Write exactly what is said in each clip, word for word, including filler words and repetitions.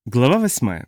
Глава восьмая.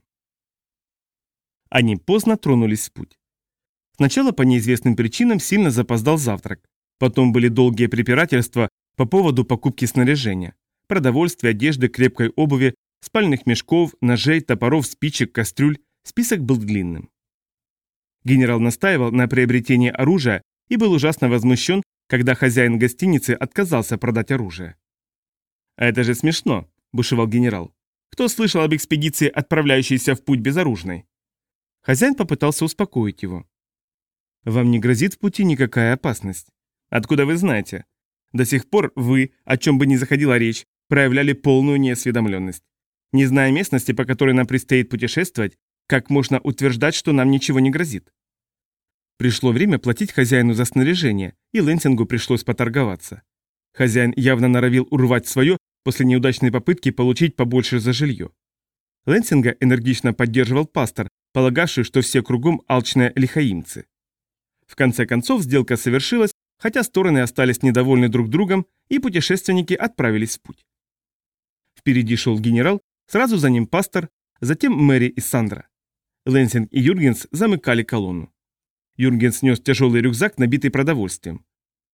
Они поздно тронулись в путь. Сначала по неизвестным причинам сильно запоздал завтрак. Потом были долгие препирательства по поводу покупки снаряжения. Продовольствия, одежды, крепкой обуви, спальных мешков, ножей, топоров, спичек, кастрюль. Список был длинным. Генерал настаивал на приобретении оружия и был ужасно возмущен, когда хозяин гостиницы отказался продать оружие. «А это же смешно», – бушевал генерал. «Кто слышал об экспедиции, отправляющейся в путь безоружной?» Хозяин попытался успокоить его. «Вам не грозит в пути никакая опасность. Откуда вы знаете? До сих пор вы, о чем бы ни заходила речь, проявляли полную неосведомленность. Не зная местности, по которой нам предстоит путешествовать, как можно утверждать, что нам ничего не грозит?» Пришло время платить хозяину за снаряжение, и Лэнсингу пришлось поторговаться. Хозяин явно норовил урвать свое после неудачной попытки получить побольше за жилье. Лэнсинга энергично поддерживал пастор, полагавший, что все кругом алчные лихаимцы. В конце концов сделка совершилась, хотя стороны остались недовольны друг другом, и путешественники отправились в путь. Впереди шел генерал, сразу за ним пастор, затем Мэри и Сандра. Лэнсинг и Юргенс замыкали колонну. Юргенс нес тяжелый рюкзак, набитый продовольствием.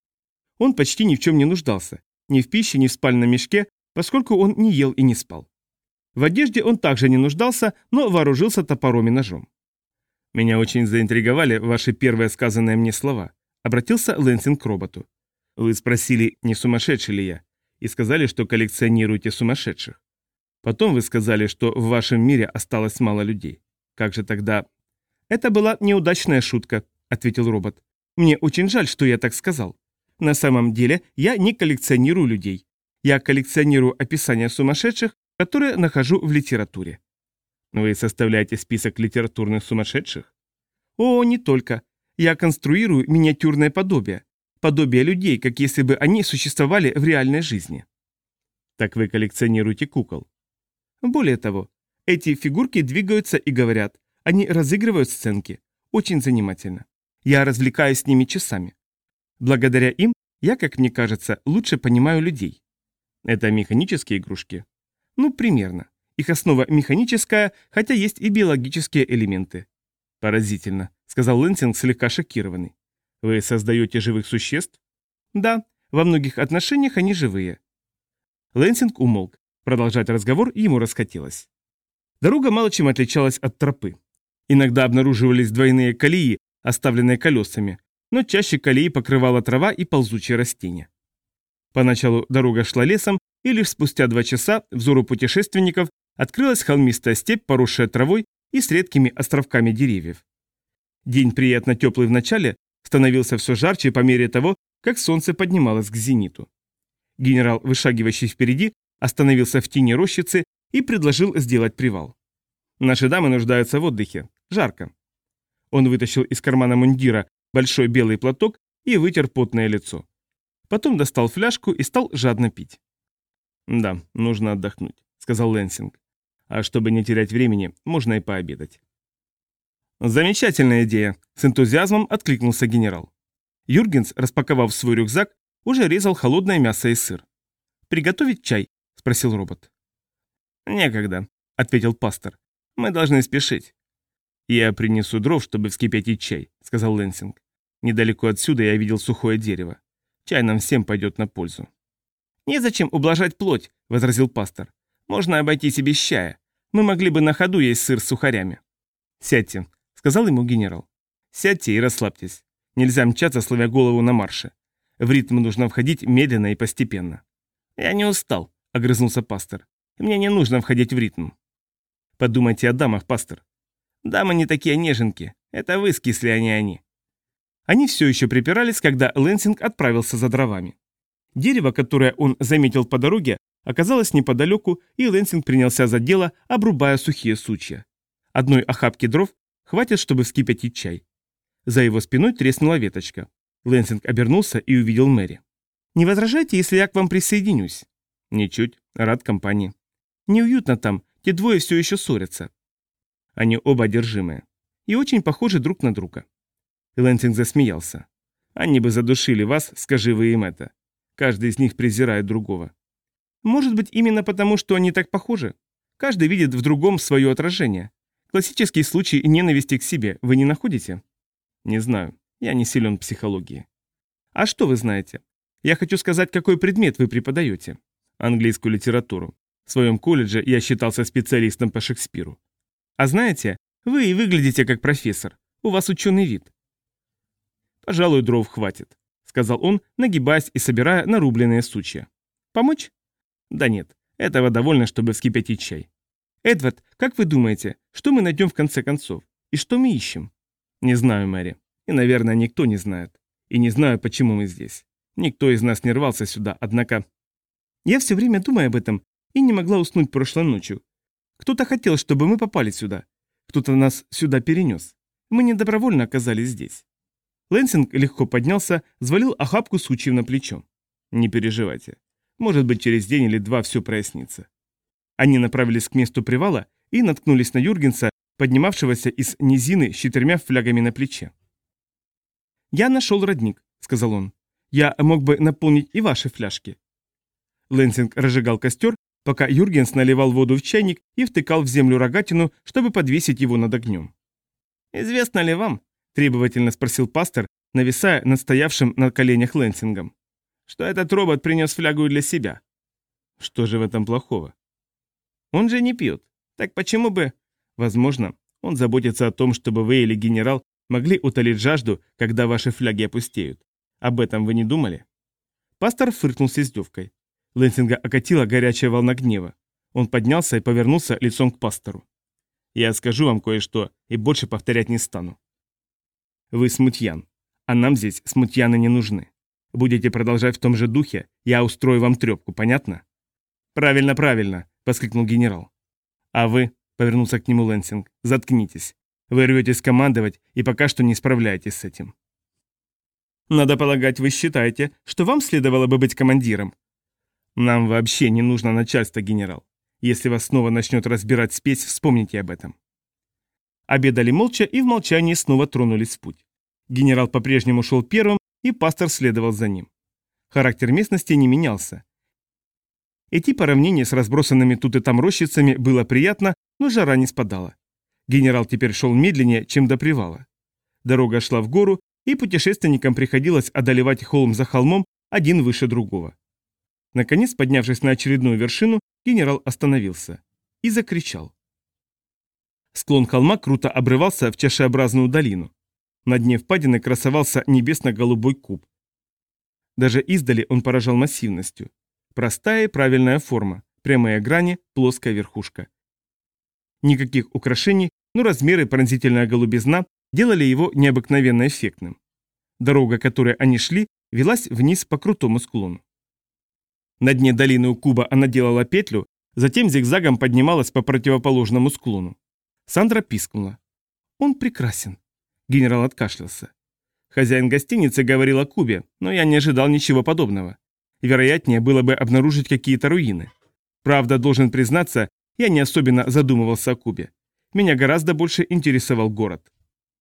Он почти ни в чем не нуждался, ни в пище, ни в спальном мешке, поскольку он не ел и не спал. В одежде он также не нуждался, но вооружился топором и ножом. «Меня очень заинтриговали ваши первые сказанные мне слова», — обратился Лэнсинг к роботу. «Вы спросили, не сумасшедший ли я, и сказали, что коллекционируете сумасшедших. Потом вы сказали, что в вашем мире осталось мало людей. Как же тогда...» «Это была неудачная шутка», — ответил робот. «Мне очень жаль, что я так сказал. На самом деле я не коллекционирую людей. Я коллекционирую описания сумасшедших, которые нахожу в литературе». «Вы составляете список литературных сумасшедших?» «О, не только. Я конструирую миниатюрное подобие. Подобие людей, как если бы они существовали в реальной жизни». «Так вы коллекционируете кукол?» «Более того, эти фигурки двигаются и говорят. Они разыгрывают сценки. Очень занимательно. Я развлекаюсь с ними часами. Благодаря им я, как мне кажется, лучше понимаю людей». «Это механические игрушки?» «Ну, примерно. Их основа механическая, хотя есть и биологические элементы». «Поразительно», — сказал Лэнсинг, слегка шокированный. «Вы создаете живых существ?» «Да, во многих отношениях они живые». Лэнсинг умолк. Продолжать разговор ему расхотелось. Дорога мало чем отличалась от тропы. Иногда обнаруживались двойные колеи, оставленные колесами, но чаще колеи покрывала трава и ползучие растения. Поначалу дорога шла лесом, и лишь спустя два часа взору путешественников открылась холмистая степь, поросшая травой и с редкими островками деревьев. День, приятно теплый в начале, становился все жарче по мере того, как солнце поднималось к зениту. Генерал, вышагивающий впереди, остановился в тени рощицы и предложил сделать привал. «Наши дамы нуждаются в отдыхе. Жарко». Он вытащил из кармана мундира большой белый платок и вытер потное лицо. Потом достал фляжку и стал жадно пить. «Да, нужно отдохнуть», — сказал Лэнсинг. «А чтобы не терять времени, можно и пообедать». «Замечательная идея», — с энтузиазмом откликнулся генерал. Юргенс, распаковав свой рюкзак, уже резал холодное мясо и сыр. «Приготовить чай?» — спросил робот. «Некогда», — ответил пастор. «Мы должны спешить». «Я принесу дров, чтобы вскипятить чай», — сказал Лэнсинг. «Недалеко отсюда я видел сухое дерево. Чай нам всем пойдет на пользу». «Незачем ублажать плоть», — возразил пастор. «Можно обойтись и без чая. Мы могли бы на ходу есть сыр с сухарями». «Сядьте», — сказал ему генерал. «Сядьте и расслабьтесь. Нельзя мчаться, сломя голову на марше. В ритм нужно входить медленно и постепенно». «Я не устал», — огрызнулся пастор. «Мне не нужно входить в ритм». «Подумайте о дамах, пастор». «Дамы не такие неженки. Это вы скисли, а не они». Они все еще припирались, когда Лэнсинг отправился за дровами. Дерево, которое он заметил по дороге, оказалось неподалеку, и Лэнсинг принялся за дело, обрубая сухие сучья. Одной охапки дров хватит, чтобы вскипятить чай. За его спиной треснула веточка. Лэнсинг обернулся и увидел Мэри. «Не возражайте, если я к вам присоединюсь?» «Ничуть. Рад компании». «Неуютно там. Те двое все еще ссорятся». «Они оба одержимые. И очень похожи друг на друга». Лэнсинг засмеялся. «Они бы задушили вас, скажи вы им это. Каждый из них презирает другого». «Может быть, именно потому, что они так похожи? Каждый видит в другом свое отражение. Классический случай ненависти к себе вы не находите? Не знаю, я не силен в психологии. А что вы знаете? Я хочу сказать, какой предмет вы преподаете. Английскую литературу. В своем колледже я считался специалистом по Шекспиру. А знаете, вы и выглядите как профессор. У вас ученый вид. Пожалуй, дров хватит, сказал он, нагибаясь и собирая нарубленные сучья. Помочь? Да нет, этого довольно, чтобы вскипятить чай. Эдвард, как вы думаете, что мы найдем в конце концов? И что мы ищем? Не знаю, Мэри. И, наверное, никто не знает. И не знаю, почему мы здесь. Никто из нас не рвался сюда, однако... Я все время думаю об этом и не могла уснуть прошлой ночью. Кто-то хотел, чтобы мы попали сюда. Кто-то нас сюда перенес. Мы не добровольно оказались здесь. Лэнсинг легко поднялся, взвалил охапку сучьев на плечо. Не переживайте. Может быть, через день или два все прояснится. Они направились к месту привала и наткнулись на Юргенса, поднимавшегося из низины с четырьмя флягами на плече. «Я нашел родник», — сказал он. «Я мог бы наполнить и ваши фляжки». Лэнсинг разжигал костер, пока Юргенс наливал воду в чайник и втыкал в землю рогатину, чтобы подвесить его над огнем. «Известно ли вам, — требовательно спросил пастор, нависая над стоявшим на коленях Лэнсингом, — что этот робот принес флягу для себя?» «Что же в этом плохого?» «Он же не пьет. Так почему бы...» «Возможно, он заботится о том, чтобы вы или генерал могли утолить жажду, когда ваши фляги опустеют. Об этом вы не думали?» Пастор фыркнул с издевкой. Лэнсинга окатила горячая волна гнева. Он поднялся и повернулся лицом к пастору. «Я скажу вам кое-что и больше повторять не стану. Вы смутьян, а нам здесь смутьяны не нужны. Будете продолжать в том же духе, я устрою вам трепку, понятно?» «Правильно, правильно», — воскликнул генерал. «А вы», — повернулся к нему Лэнсинг, — «заткнитесь. Вы рветесь командовать и пока что не справляетесь с этим». «Надо полагать, вы считаете, что вам следовало бы быть командиром?» «Нам вообще не нужно начальство, генерал. Если вас снова начнет разбирать спесь, вспомните об этом». Обедали молча и в молчании снова тронулись в путь. Генерал по-прежнему шел первым, и пастор следовал за ним. Характер местности не менялся. Идти по равнине с разбросанными тут и там рощицами было приятно, но жара не спадала. Генерал теперь шел медленнее, чем до привала. Дорога шла в гору, и путешественникам приходилось одолевать холм за холмом, один выше другого. Наконец, поднявшись на очередную вершину, генерал остановился и закричал. Склон холма круто обрывался в чашеобразную долину. На дне впадины красовался небесно-голубой куб. Даже издали он поражал массивностью. Простая и правильная форма, прямые грани, плоская верхушка. Никаких украшений, но размеры и пронзительная голубизна делали его необыкновенно эффектным. Дорога, которой они шли, велась вниз по крутому склону. На дне долины у куба она делала петлю, затем зигзагом поднималась по противоположному склону. Сандра пискнула. «Он прекрасен». Генерал откашлялся. Хозяин гостиницы говорил о кубе, но я не ожидал ничего подобного. Вероятнее было бы обнаружить какие-то руины. Правда, должен признаться, я не особенно задумывался о кубе. Меня гораздо больше интересовал город.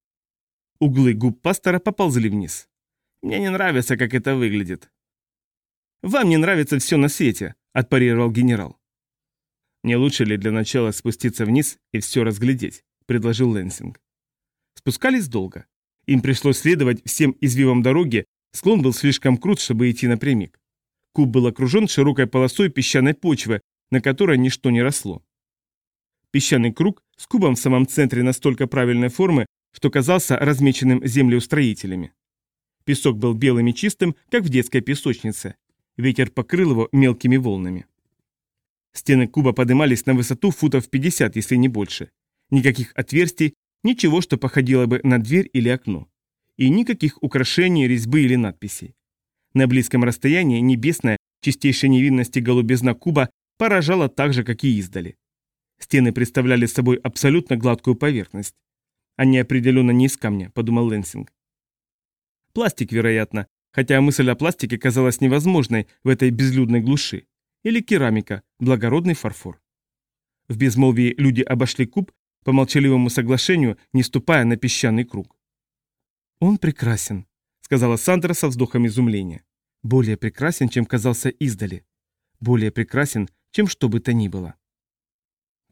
Углы губ пастора поползли вниз. «Мне не нравится, как это выглядит». «Вам не нравится все на свете», — отпарировал генерал. «Не лучше ли для начала спуститься вниз и все разглядеть?» — предложил Лэнсинг. Спускались долго. Им пришлось следовать всем извивам дороги, склон был слишком крут, чтобы идти напрямик. Куб был окружен широкой полосой песчаной почвы, на которой ничто не росло. Песчаный круг с кубом в самом центре настолько правильной формы, что казался размеченным землеустроителями. Песок был белым и чистым, как в детской песочнице. Ветер покрыл его мелкими волнами. Стены куба поднимались на высоту футов пятьдесят, если не больше. Никаких отверстий, ничего, что походило бы на дверь или окно. И никаких украшений, резьбы или надписей. На близком расстоянии небесная, чистейшей невинности голубизна куба поражала так же, как и издали. Стены представляли собой абсолютно гладкую поверхность. Они определенно не из камня, подумал Лэнсинг. Пластик, вероятно, хотя мысль о пластике казалась невозможной в этой безлюдной глуши. Или керамика, благородный фарфор. В безмолвии люди обошли куб по молчаливому соглашению, не ступая на песчаный круг. «Он прекрасен», — сказала Сандра со вздохом изумления. «Более прекрасен, чем казался издали. Более прекрасен, чем что бы то ни было».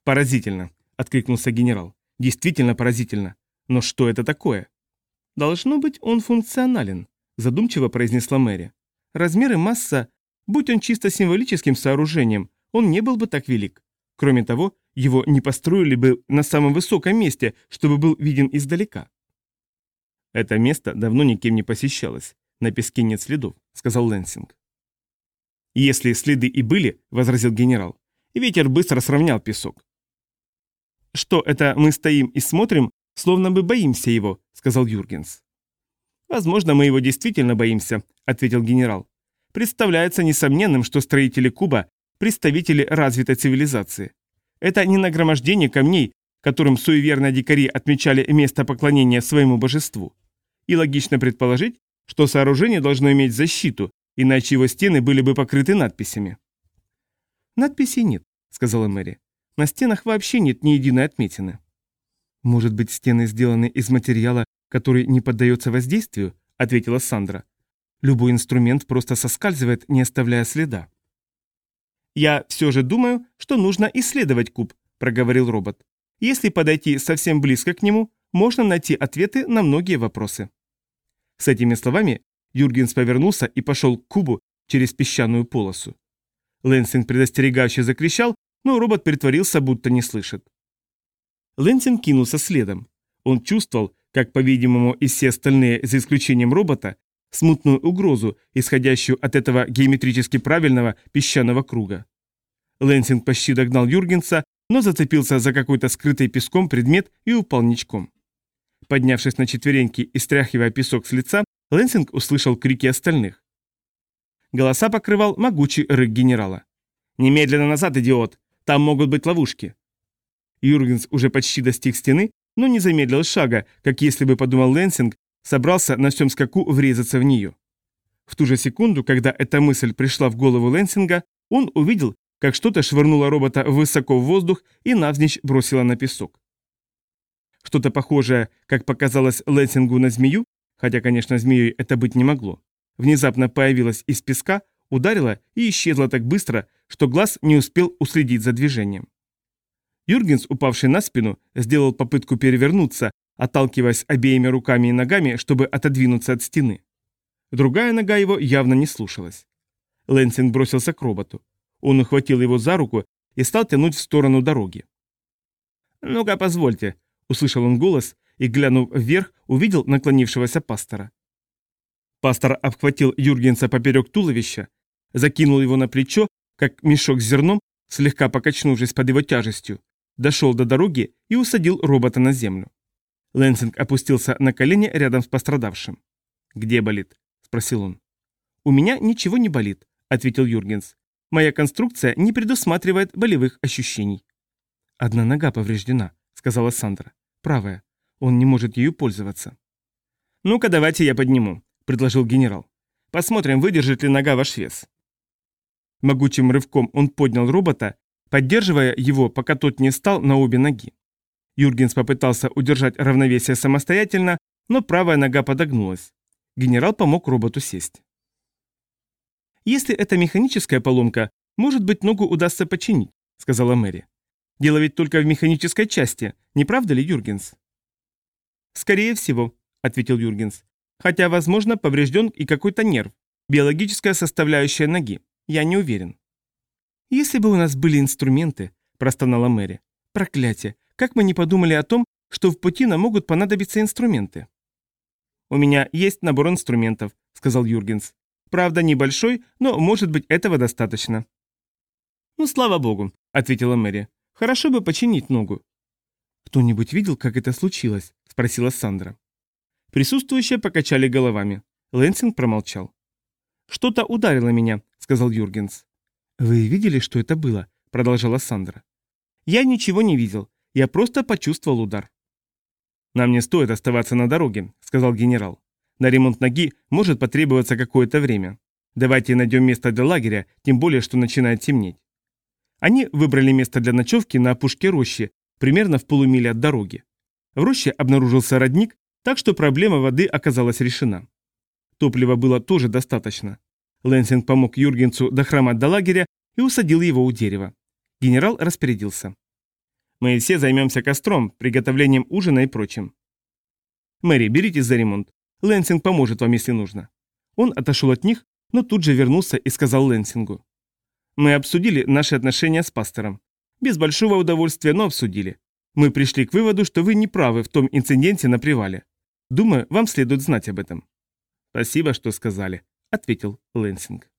«Поразительно», — откликнулся генерал. «Действительно поразительно. Но что это такое?» «Должно быть, он функционален», — задумчиво произнесла Мэри. «Размер и масса, будь он чисто символическим сооружением, он не был бы так велик. Кроме того, его не построили бы на самом высоком месте, чтобы был виден издалека». «Это место давно никем не посещалось. На песке нет следов», — сказал Лэнсинг. «Если следы и были», — возразил генерал, — «ветер быстро сравнял песок». «Что это мы стоим и смотрим, словно бы боимся его», — сказал Юргенс. «Возможно, мы его действительно боимся», — ответил генерал. «Представляется несомненным, что строители куба — представители развитой цивилизации. Это не нагромождение камней, которым суеверные дикари отмечали место поклонения своему божеству. И логично предположить, что сооружение должно иметь защиту, иначе его стены были бы покрыты надписями». «Надписей нет», — сказала Мэри. «На стенах вообще нет ни единой отметины». «Может быть, стены сделаны из материала, который не поддается воздействию?» — ответила Сандра. «Любой инструмент просто соскальзывает, не оставляя следа». «Я все же думаю, что нужно исследовать куб», — проговорил робот. «Если подойти совсем близко к нему, можно найти ответы на многие вопросы». С этими словами Юргенс повернулся и пошел к кубу через песчаную полосу. Лэнсинг предостерегающе закричал, но робот притворился, будто не слышит. Лэнсинг кинулся следом. Он чувствовал, как, по-видимому, и все остальные, за исключением робота, смутную угрозу, исходящую от этого геометрически правильного песчаного круга. Лэнсинг почти догнал Юргенса, но зацепился за какой-то скрытый песком предмет и упал ничком. Поднявшись на четвереньки и стряхивая песок с лица, Лэнсинг услышал крики остальных. Голоса покрывал могучий рык генерала. «Немедленно назад, идиот! Там могут быть ловушки!» Юргенс уже почти достиг стены, но не замедлил шага, как если бы, подумал Лэнсинг, собрался на всем скаку врезаться в нее. В ту же секунду, когда эта мысль пришла в голову Лэнсинга, он увидел, как что-то швырнуло робота высоко в воздух и навзничь бросило на песок. Что-то похожее, как показалось Лэнсингу, на змею, хотя, конечно, змеей это быть не могло, внезапно появилось из песка, ударило и исчезло так быстро, что глаз не успел уследить за движением. Юргенс, упавший на спину, сделал попытку перевернуться, отталкиваясь обеими руками и ногами, чтобы отодвинуться от стены. Другая нога его явно не слушалась. Лэнсинг бросился к роботу. Он ухватил его за руку и стал тянуть в сторону дороги. «Ну-ка, позвольте», — услышал он голос и, глянув вверх, увидел наклонившегося пастора. Пастор обхватил Юргенса поперек туловища, закинул его на плечо, как мешок с зерном, слегка покачнувшись под его тяжестью, дошел до дороги и усадил робота на землю. Лэнсинг опустился на колени рядом с пострадавшим. «Где болит?» – спросил он. «У меня ничего не болит», – ответил Юргенс. «Моя конструкция не предусматривает болевых ощущений». «Одна нога повреждена», – сказала Сандра. «Правая. Он не может ею пользоваться». «Ну-ка, давайте я подниму», – предложил генерал. «Посмотрим, выдержит ли нога ваш вес». Могучим рывком он поднял робота, поддерживая его, пока тот не встал на обе ноги. Юргенс попытался удержать равновесие самостоятельно, но правая нога подогнулась. Генерал помог роботу сесть. «Если это механическая поломка, может быть, ногу удастся починить», — сказала Мэри. «Дело ведь только в механической части, не правда ли, Юргенс?» «Скорее всего», — ответил Юргенс. «Хотя, возможно, поврежден и какой-то нерв, биологическая составляющая ноги. Я не уверен». «Если бы у нас были инструменты», — простонала Мэри. «Проклятие! Как мы не подумали о том, что в пути нам могут понадобиться инструменты?» «У меня есть набор инструментов», — сказал Юргенс. «Правда, небольшой, но, может быть, этого достаточно». «Ну, слава богу», — ответила Мэри. «Хорошо бы починить ногу». «Кто-нибудь видел, как это случилось?» — спросила Сандра. Присутствующие покачали головами. Лэнсинг промолчал. «Что-то ударило меня», — сказал Юргенс. «Вы видели, что это было?» — продолжала Сандра. «Я ничего не видел. Я просто почувствовал удар». «Нам не стоит оставаться на дороге», — сказал генерал. «На ремонт ноги может потребоваться какое-то время. Давайте найдем место для лагеря, тем более, что начинает темнеть». Они выбрали место для ночевки на опушке рощи, примерно в полумиле от дороги. В роще обнаружился родник, так что проблема воды оказалась решена. Топлива было тоже достаточно. Лэнсинг помог Юргенсу дохромать до лагеря и усадил его у дерева. Генерал распорядился. Мы все займемся костром, приготовлением ужина и прочим. Мэри, беритесь за ремонт. Лэнсинг поможет вам, если нужно. Он отошел от них, но тут же вернулся и сказал Лэнсингу. Мы обсудили наши отношения с пастором. Без большого удовольствия, но обсудили. Мы пришли к выводу, что вы не правы в том инциденте на привале. Думаю, вам следует знать об этом. Спасибо, что сказали, ответил Лэнсинг.